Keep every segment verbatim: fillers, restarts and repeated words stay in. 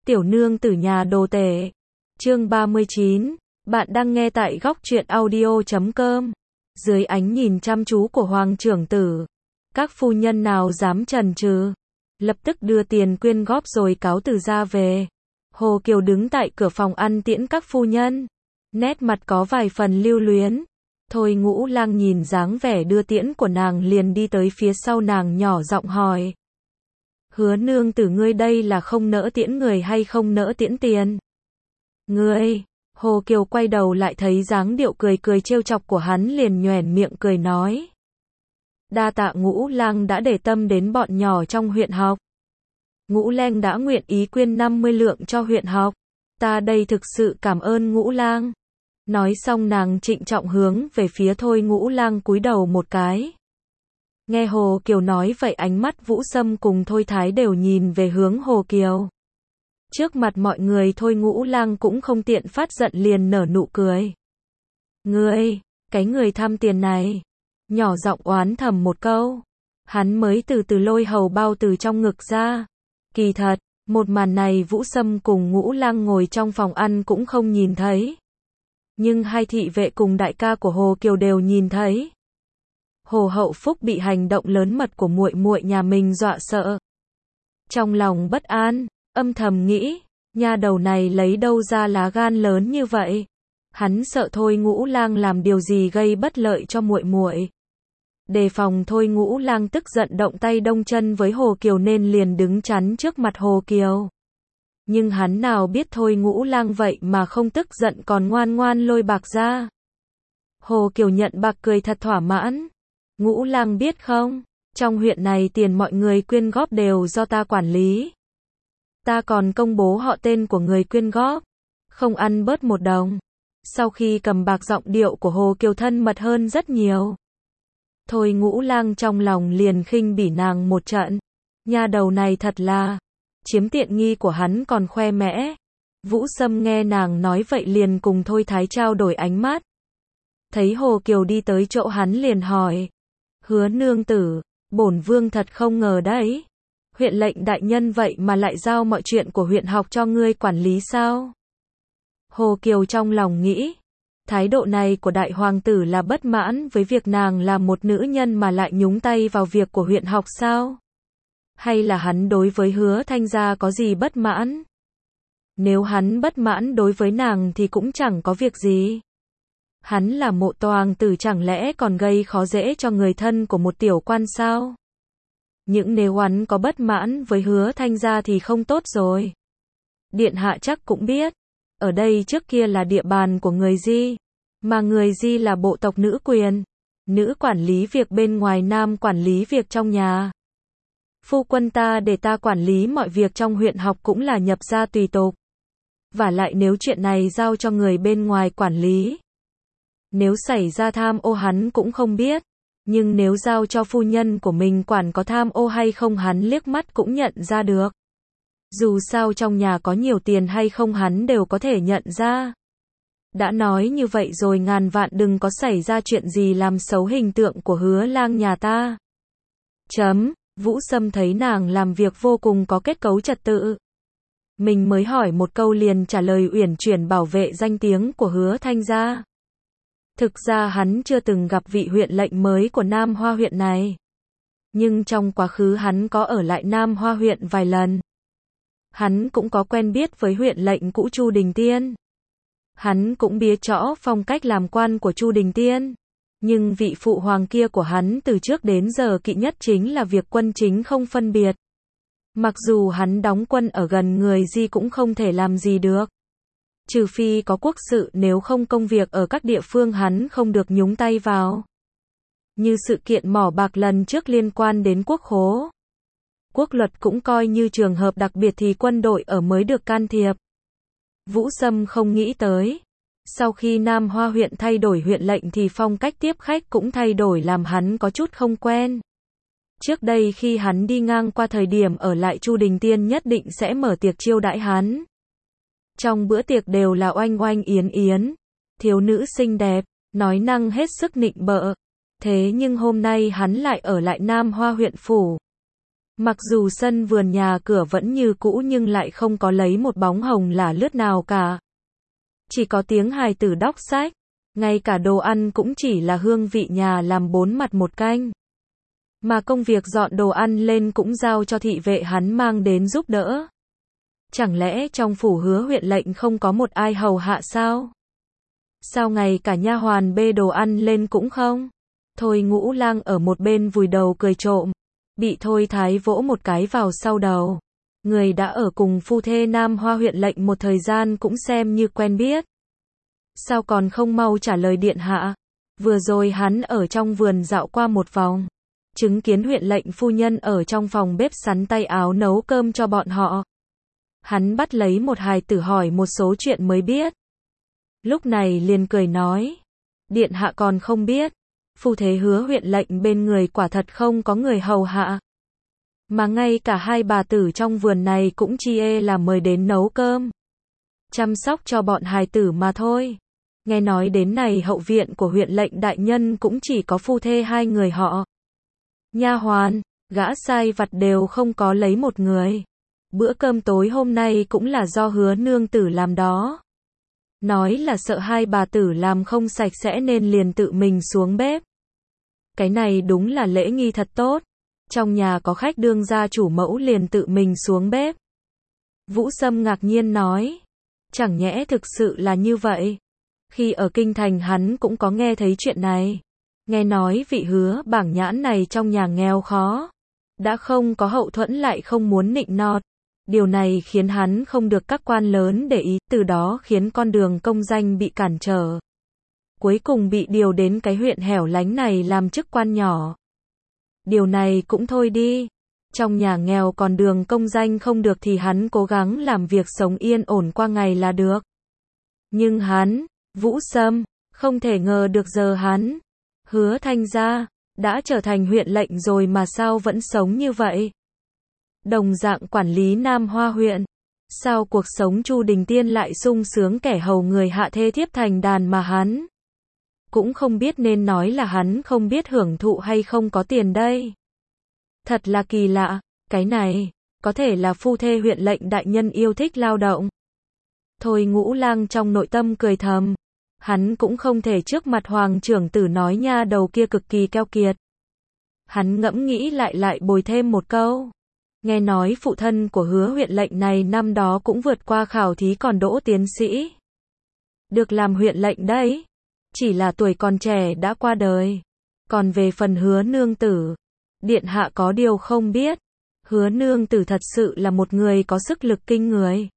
Tiểu nương tử nhà đồ tể. Chương ba mươi chín. Bạn đang nghe tại góc truyện audio chấm com. Dưới ánh nhìn chăm chú của hoàng trưởng tử, các phu nhân nào dám chần chừ, lập tức đưa tiền quyên góp rồi cáo từ ra về. Hồ Kiều đứng tại cửa phòng ăn tiễn các phu nhân, nét mặt có vài phần lưu luyến. Thôi Ngũ Lang nhìn dáng vẻ đưa tiễn của nàng liền đi tới phía sau nàng nhỏ giọng hỏi: Hứa nương tử ngươi đây là không nỡ tiễn người hay không nỡ tiễn tiền? Ngươi, Hồ Kiều quay đầu lại thấy dáng điệu cười cười trêu chọc của hắn liền nhoẻn miệng cười nói: Đa tạ Ngũ Lang đã để tâm đến bọn nhỏ trong huyện học. Ngũ Lang đã nguyện ý quyên năm mươi lượng cho huyện học. Ta đây thực sự cảm ơn Ngũ Lang. Nói xong nàng trịnh trọng hướng về phía Thôi Ngũ Lang cúi đầu một cái. Nghe Hồ Kiều nói vậy ánh mắt Vũ Sâm cùng Thôi Thái đều nhìn về hướng Hồ Kiều. Trước mặt mọi người Thôi Ngũ Lang cũng không tiện phát giận liền nở nụ cười. Ngươi, cái người tham tiền này. Nhỏ giọng oán thầm một câu. Hắn mới từ từ lôi hầu bao từ trong ngực ra. Kỳ thật, một màn này Vũ Sâm cùng Ngũ Lang ngồi trong phòng ăn cũng không nhìn thấy. Nhưng hai thị vệ cùng đại ca của Hồ Kiều đều nhìn thấy. Hồ Hậu Phúc bị hành động lớn mật của muội muội nhà mình dọa sợ. Trong lòng bất an, âm thầm nghĩ, nha đầu này lấy đâu ra lá gan lớn như vậy? Hắn sợ Thôi Ngũ Lang làm điều gì gây bất lợi cho muội muội. Đề phòng Thôi Ngũ Lang tức giận động tay động chân với Hồ Kiều nên liền đứng chắn trước mặt Hồ Kiều. Nhưng hắn nào biết Thôi Ngũ Lang vậy mà không tức giận còn ngoan ngoan lôi bạc ra. Hồ Kiều nhận bạc cười thật thỏa mãn. Ngũ Lang biết không, trong huyện này tiền mọi người quyên góp đều do ta quản lý. Ta còn công bố họ tên của người quyên góp, không ăn bớt một đồng. Sau khi cầm bạc giọng điệu của Hồ Kiều thân mật hơn rất nhiều. Thôi Ngũ Lang trong lòng liền khinh bỉ nàng một trận. Nha đầu này thật là chiếm tiện nghi của hắn còn khoe mẽ. Vũ Sâm nghe nàng nói vậy liền cùng Thôi Thái trao đổi ánh mắt. Thấy Hồ Kiều đi tới chỗ hắn liền hỏi: Hứa nương tử, bổn vương thật không ngờ đấy. Huyện lệnh đại nhân vậy mà lại giao mọi chuyện của huyện học cho ngươi quản lý sao? Hồ Kiều trong lòng nghĩ, thái độ này của đại hoàng tử là bất mãn với việc nàng là một nữ nhân mà lại nhúng tay vào việc của huyện học sao? Hay là hắn đối với Hứa Thanh gia có gì bất mãn? Nếu hắn bất mãn đối với nàng thì cũng chẳng có việc gì. Hắn là Mộ Toàng tử chẳng lẽ còn gây khó dễ cho người thân của một tiểu quan sao? Những nếu hắn có bất mãn với Hứa Thanh gia thì không tốt rồi. Điện hạ chắc cũng biết, ở đây trước kia là địa bàn của người Di, mà người Di là bộ tộc nữ quyền. Nữ quản lý việc bên ngoài, nam quản lý việc trong nhà. Phu quân ta để ta quản lý mọi việc trong huyện học cũng là nhập gia tùy tục. Và lại nếu chuyện này giao cho người bên ngoài quản lý, nếu xảy ra tham ô hắn cũng không biết. Nhưng nếu giao cho phu nhân của mình quản có tham ô hay không hắn liếc mắt cũng nhận ra được. Dù sao trong nhà có nhiều tiền hay không hắn đều có thể nhận ra. Đã nói như vậy rồi ngàn vạn đừng có xảy ra chuyện gì làm xấu hình tượng của Hứa Lang nhà ta. Chấm, Vũ Sâm thấy nàng làm việc vô cùng có kết cấu trật tự. Mình mới hỏi một câu liền trả lời uyển chuyển bảo vệ danh tiếng của Hứa Thanh gia. Thực ra hắn chưa từng gặp vị huyện lệnh mới của Nam Hoa huyện này. Nhưng trong quá khứ hắn có ở lại Nam Hoa huyện vài lần. Hắn cũng có quen biết với huyện lệnh cũ Chu Đình Tiên. Hắn cũng biết rõ phong cách làm quan của Chu Đình Tiên. Nhưng vị phụ hoàng kia của hắn từ trước đến giờ kỵ nhất chính là việc quân chính không phân biệt. Mặc dù hắn đóng quân ở gần người Di cũng không thể làm gì được. Trừ phi có quốc sự, nếu không công việc ở các địa phương hắn không được nhúng tay vào. Như sự kiện mỏ bạc lần trước liên quan đến quốc khố. Quốc luật cũng coi như trường hợp đặc biệt thì quân đội ở mới được can thiệp. Vũ Sâm không nghĩ tới. Sau khi Nam Hoa huyện thay đổi huyện lệnh thì phong cách tiếp khách cũng thay đổi làm hắn có chút không quen. Trước đây khi hắn đi ngang qua thời điểm ở lại Chu Đình Tiên nhất định sẽ mở tiệc chiêu đãi hắn. Trong bữa tiệc đều là oanh oanh yến yến, thiếu nữ xinh đẹp, nói năng hết sức nịnh bợ. Thế nhưng hôm nay hắn lại ở lại Nam Hoa huyện phủ. Mặc dù sân vườn nhà cửa vẫn như cũ nhưng lại không có lấy một bóng hồng lả lướt nào cả. Chỉ có tiếng hài tử đọc sách, ngay cả đồ ăn cũng chỉ là hương vị nhà làm bốn mặt một canh. Mà công việc dọn đồ ăn lên cũng giao cho thị vệ hắn mang đến giúp đỡ. Chẳng lẽ trong phủ Hứa huyện lệnh không có một ai hầu hạ sao? Sao ngày cả nha hoàn bê đồ ăn lên cũng không? Thôi Ngũ Lang ở một bên vùi đầu cười trộm, bị Thôi Thái vỗ một cái vào sau đầu. Người đã ở cùng phu thê Nam Hoa huyện lệnh một thời gian cũng xem như quen biết. Sao còn không mau trả lời điện hạ? Vừa rồi hắn ở trong vườn dạo qua một vòng, chứng kiến huyện lệnh phu nhân ở trong phòng bếp sắn tay áo nấu cơm cho bọn họ. Hắn bắt lấy một hài tử hỏi một số chuyện mới biết. Lúc này liền cười nói, điện hạ còn không biết, phu thế Hứa huyện lệnh bên người quả thật không có người hầu hạ. Mà ngay cả hai bà tử trong vườn này cũng chi ê là mời đến nấu cơm, chăm sóc cho bọn hài tử mà thôi. Nghe nói đến này hậu viện của huyện lệnh đại nhân cũng chỉ có phu thê hai người họ. Nha hoàn, gã sai vặt đều không có lấy một người. Bữa cơm tối hôm nay cũng là do Hứa nương tử làm đó. Nói là sợ hai bà tử làm không sạch sẽ nên liền tự mình xuống bếp. Cái này đúng là lễ nghi thật tốt. Trong nhà có khách đương gia chủ mẫu liền tự mình xuống bếp. Vũ Sâm ngạc nhiên nói, chẳng nhẽ thực sự là như vậy? Khi ở kinh thành hắn cũng có nghe thấy chuyện này. Nghe nói vị Hứa bảng nhãn này trong nhà nghèo khó, đã không có hậu thuẫn lại không muốn nịnh nọt. Điều này khiến hắn không được các quan lớn để ý, từ đó khiến con đường công danh bị cản trở. Cuối cùng bị điều đến cái huyện hẻo lánh này làm chức quan nhỏ. Điều này cũng thôi đi. Trong nhà nghèo còn đường công danh không được thì hắn cố gắng làm việc sống yên ổn qua ngày là được. Nhưng hắn, Vũ Sâm, không thể ngờ được giờ hắn, Hứa Thanh gia, đã trở thành huyện lệnh rồi mà sao vẫn sống như vậy. Đồng dạng quản lý Nam Hoa huyện, sao cuộc sống Chu Đình Tiên lại sung sướng kẻ hầu người hạ thê thiếp thành đàn mà hắn cũng không biết nên nói là hắn không biết hưởng thụ hay không có tiền đây. Thật là kỳ lạ, cái này, có thể là phu thê huyện lệnh đại nhân yêu thích lao động. Thôi Ngũ Lang trong nội tâm cười thầm, hắn cũng không thể trước mặt hoàng trưởng tử nói nha đầu kia cực kỳ keo kiệt. Hắn ngẫm nghĩ lại lại bồi thêm một câu. Nghe nói phụ thân của Hứa huyện lệnh này năm đó cũng vượt qua khảo thí còn đỗ tiến sĩ. Được làm huyện lệnh đấy. Chỉ là tuổi còn trẻ đã qua đời. Còn về phần Hứa nương tử, điện hạ có điều không biết. Hứa nương tử thật sự là một người có sức lực kinh người.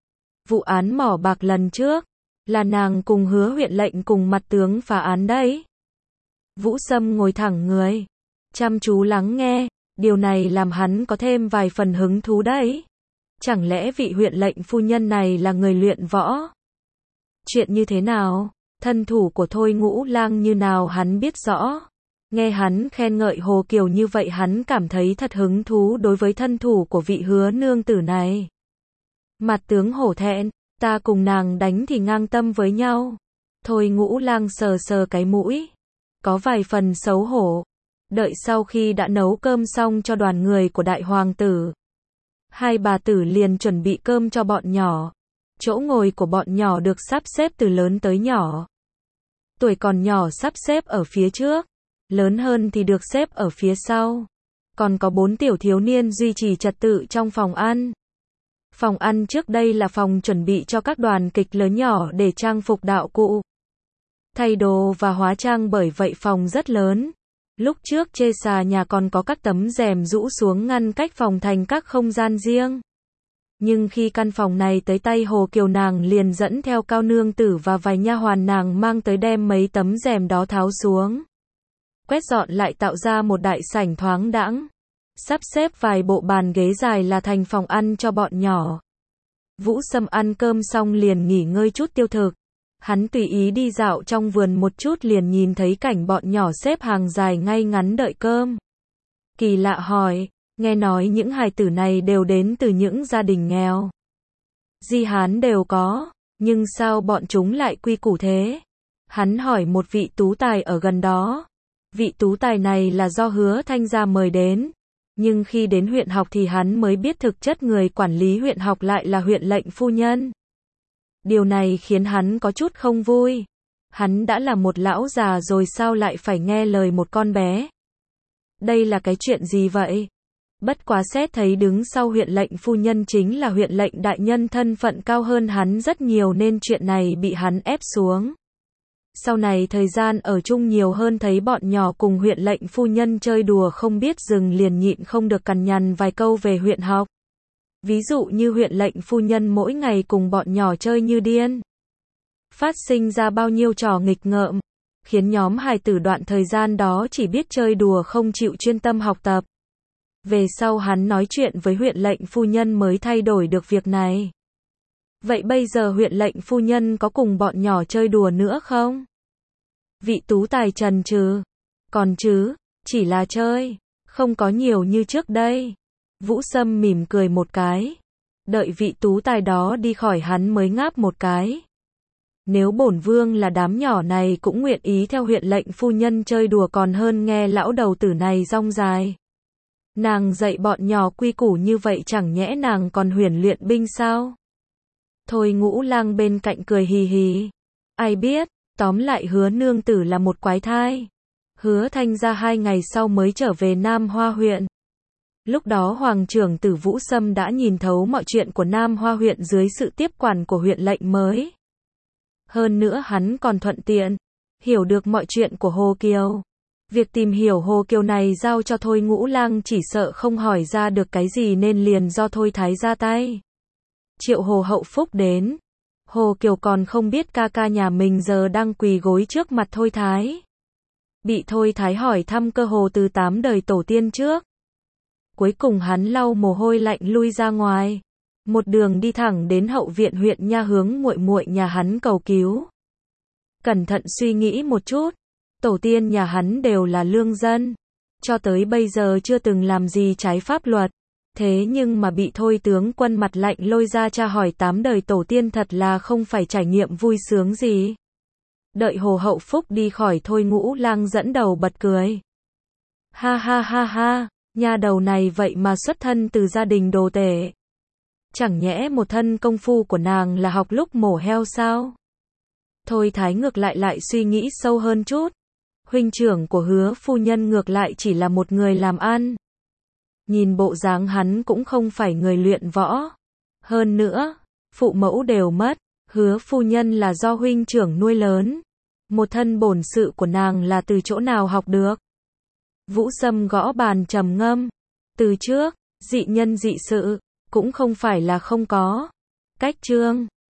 Vụ án mỏ bạc lần trước, là nàng cùng Hứa huyện lệnh cùng mặt tướng phá án đấy. Vũ Sâm ngồi thẳng người, chăm chú lắng nghe. Điều này làm hắn có thêm vài phần hứng thú đấy. Chẳng lẽ vị huyện lệnh phu nhân này là người luyện võ? Chuyện như thế nào? Thân thủ của Thôi Ngũ Lang như nào hắn biết rõ. Nghe hắn khen ngợi Hồ Kiều như vậy hắn cảm thấy thật hứng thú đối với thân thủ của vị Hứa nương tử này. Mặt tướng hổ thẹn, ta cùng nàng đánh thì ngang tâm với nhau. Thôi Ngũ Lang sờ sờ cái mũi, có vài phần xấu hổ. Đợi sau khi đã nấu cơm xong cho đoàn người của đại hoàng tử, hai bà tử liền chuẩn bị cơm cho bọn nhỏ. Chỗ ngồi của bọn nhỏ được sắp xếp từ lớn tới nhỏ. Tuổi còn nhỏ sắp xếp ở phía trước, lớn hơn thì được xếp ở phía sau. Còn có bốn tiểu thiếu niên duy trì trật tự trong phòng ăn. Phòng ăn trước đây là phòng chuẩn bị cho các đoàn kịch lớn nhỏ để trang phục đạo cụ, thay đồ và hóa trang, bởi vậy phòng rất lớn. Lúc trước chê xà nhà còn có các tấm rèm rũ xuống ngăn cách phòng thành các không gian riêng. Nhưng khi căn phòng này tới tay Hồ Kiều nàng liền dẫn theo Cao nương tử và vài nha hoàn nàng mang tới đem mấy tấm rèm đó tháo xuống. Quét dọn lại tạo ra một đại sảnh thoáng đãng. Sắp xếp vài bộ bàn ghế dài là thành phòng ăn cho bọn nhỏ. Vũ Sâm ăn cơm xong liền nghỉ ngơi chút tiêu thực. Hắn tùy ý đi dạo trong vườn một chút liền nhìn thấy cảnh bọn nhỏ xếp hàng dài ngay ngắn đợi cơm. Kỳ lạ hỏi, nghe nói những hài tử này đều đến từ những gia đình nghèo. Di Hán đều có, nhưng sao bọn chúng lại quy củ thế? Hắn hỏi một vị tú tài ở gần đó. Vị tú tài này là do Hứa Thanh gia mời đến. Nhưng khi đến huyện học thì hắn mới biết thực chất người quản lý huyện học lại là huyện lệnh phu nhân. Điều này khiến hắn có chút không vui. Hắn đã là một lão già rồi sao lại phải nghe lời một con bé? Đây là cái chuyện gì vậy? Bất quá xét thấy đứng sau huyện lệnh phu nhân chính là huyện lệnh đại nhân thân phận cao hơn hắn rất nhiều nên chuyện này bị hắn ép xuống. Sau này thời gian ở chung nhiều hơn thấy bọn nhỏ cùng huyện lệnh phu nhân chơi đùa không biết dừng liền nhịn không được cằn nhằn vài câu về huyện học. Ví dụ như huyện lệnh phu nhân mỗi ngày cùng bọn nhỏ chơi như điên. Phát sinh ra bao nhiêu trò nghịch ngợm, khiến nhóm hài tử đoạn thời gian đó chỉ biết chơi đùa không chịu chuyên tâm học tập. Về sau hắn nói chuyện với huyện lệnh phu nhân mới thay đổi được việc này. Vậy bây giờ huyện lệnh phu nhân có cùng bọn nhỏ chơi đùa nữa không? Vị tú tài trần trừ. Còn chứ, chỉ là chơi, không có nhiều như trước đây. Vũ Sâm mỉm cười một cái. Đợi vị tú tài đó đi khỏi hắn mới ngáp một cái. Nếu bổn vương là đám nhỏ này cũng nguyện ý theo huyện lệnh phu nhân chơi đùa còn hơn nghe lão đầu tử này rong dài. Nàng dạy bọn nhỏ quy củ như vậy chẳng nhẽ nàng còn huyền luyện binh sao? Thôi Ngũ Lang bên cạnh cười hì hì. Ai biết, tóm lại Hứa nương tử là một quái thai. Hứa Thanh ra hai ngày sau mới trở về Nam Hoa huyện. Lúc đó Hoàng trưởng tử Vũ Sâm đã nhìn thấu mọi chuyện của Nam Hoa huyện dưới sự tiếp quản của huyện lệnh mới. Hơn nữa hắn còn thuận tiện hiểu được mọi chuyện của Hồ Kiều. Việc tìm hiểu Hồ Kiều này giao cho Thôi Ngũ Lang chỉ sợ không hỏi ra được cái gì nên liền do Thôi Thái ra tay. Triệu Hồ Hậu Phúc đến. Hồ Kiều còn không biết ca ca nhà mình giờ đang quỳ gối trước mặt Thôi Thái. Bị Thôi Thái hỏi thăm cơ hồ từ tám đời tổ tiên trước. Cuối cùng hắn lau mồ hôi lạnh lui ra ngoài. Một đường đi thẳng đến hậu viện huyện nha hướng muội muội nhà hắn cầu cứu. Cẩn thận suy nghĩ một chút. Tổ tiên nhà hắn đều là lương dân. Cho tới bây giờ chưa từng làm gì trái pháp luật. Thế nhưng mà bị Thôi tướng quân mặt lạnh lôi ra tra hỏi tám đời tổ tiên thật là không phải trải nghiệm vui sướng gì. Đợi Hồ Hậu Phúc đi khỏi Thôi Ngũ Lang dẫn đầu bật cười. Ha ha ha ha, nha đầu này vậy mà xuất thân từ gia đình đồ tể. Chẳng nhẽ một thân công phu của nàng là học lúc mổ heo sao? Thôi Thái ngược lại lại suy nghĩ sâu hơn chút. Huynh trưởng của Hứa phu nhân ngược lại chỉ là một người làm ăn. Nhìn bộ dáng hắn cũng không phải người luyện võ. Hơn nữa, phụ mẫu đều mất. Hứa phu nhân là do huynh trưởng nuôi lớn. Một thân bổn sự của nàng là từ chỗ nào học được? Vũ Sâm gõ bàn trầm ngâm. Từ trước, dị nhân dị sự, cũng không phải là không có. Cách chương